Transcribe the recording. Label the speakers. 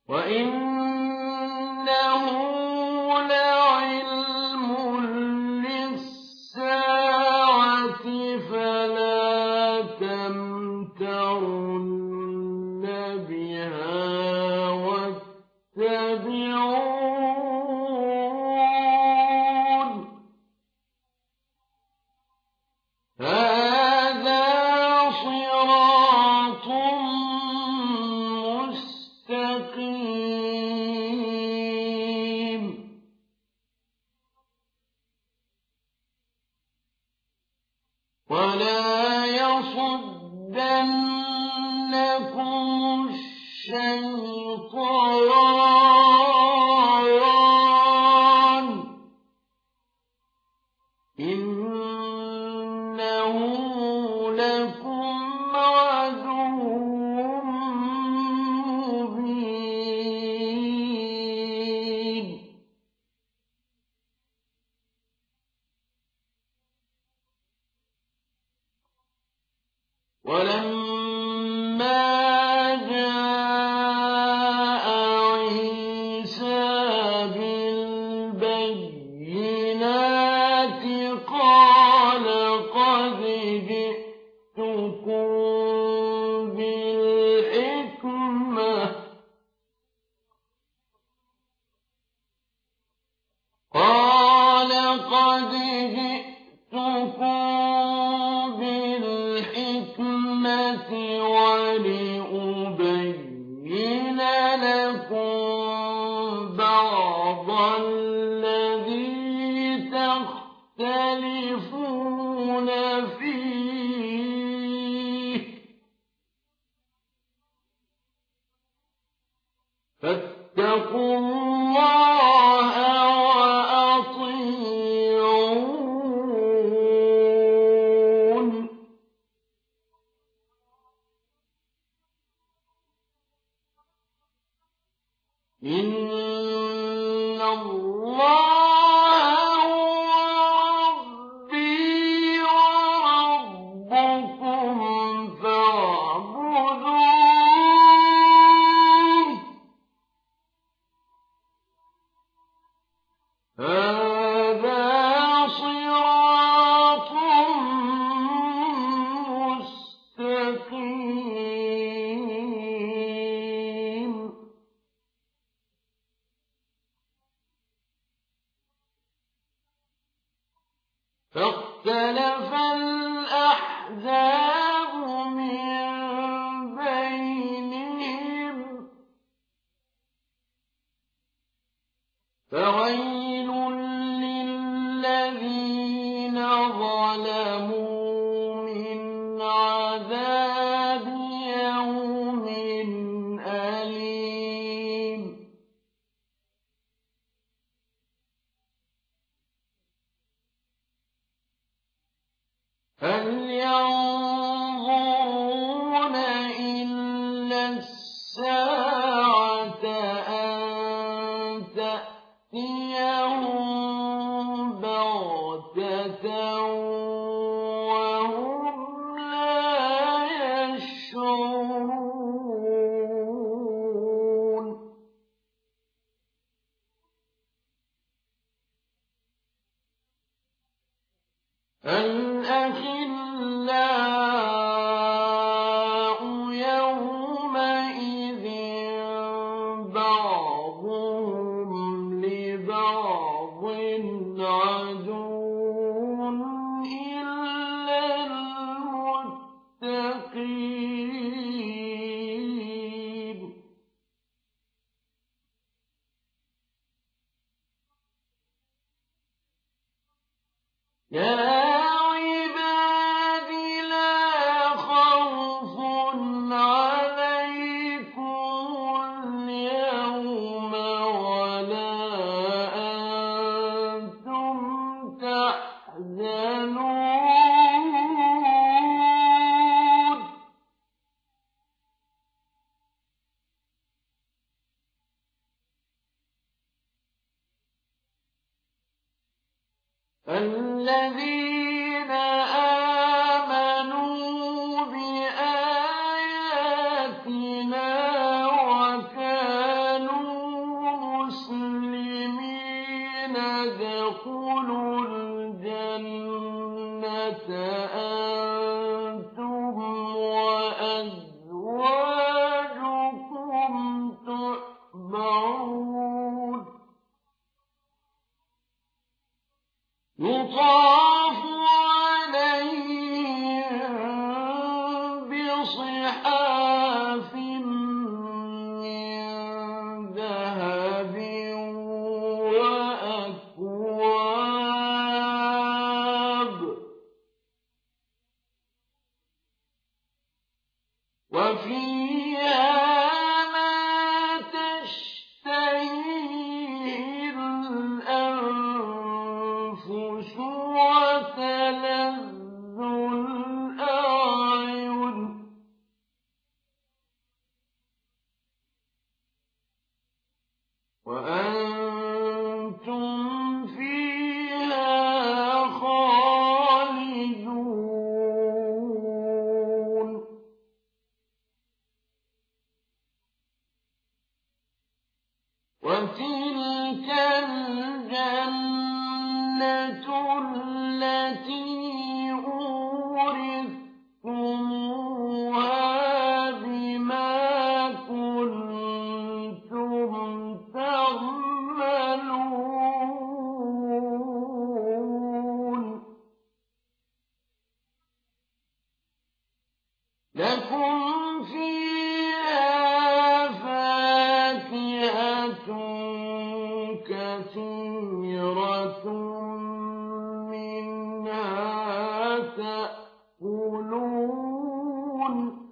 Speaker 1: وَإِنَّهُ لَعِلْمٌ لِّلسَّاعَةِ فَلَا تَمْتَرُنَّ بِهَا وَاتَّبِعُونِ ۚ هَٰذَا صِرَاطٌ مُّسْتَقِيمٌ. وَلَا يَصُدَّنَّكُمُ الشَّيْطَانُ ۖ إِنَّهُ لَكُمْ عَدُوٌّ مُّبِينٌ. وَلَمَّا جَاءَ عِيسَىٰ بِالْبَيِّنَاتِ قَالَ قَدْ جِئْتُكُم بِالْحِكْمَةِ وَلِأُبَيِّنَ لَكُم بَعْضَ الَّذِي تَخْتَلِفُونَ فِيهِ ۖ فَاتَّقُوا اللَّهَ وَأَطِيعُونِ ۚ إِنَّ اللَّهَ هُوَ رَبِّي وَرَبُّكُمْ فَاعْبُدُوهُ ۚ هَٰذَا صِرَاطٌ مُّسْتَقِيمٌ. فَاخْتَلَفَ الْأَحْزَابُ مِن بَيْنِهِمْ ۖ فَوَيْلٌ لِّلَّذِينَ ظَلَمُوا مِنْ عَذَابِ يَوْمٍ أَلِيمٍ. هَلْ يَنظُرُونَ إِلَّا السَّاعَةَ أَن تَأْتِيَهُم بَغْتَةً وَهُمْ لَا يَشْعُرُونَ. الْأَخِلَّاءُ أنتم وأزواجكم تحبرون يطاف عليهم بصحاف من ذهب وأكواب وفيها ما تشتهيه الأنفس وتلذ الأعين وأنتم فيها خالدون وتلك الجنة التي أورثتموها بما كنتم تعملون لكم فيها فاكهة كثيرة منها تأكلون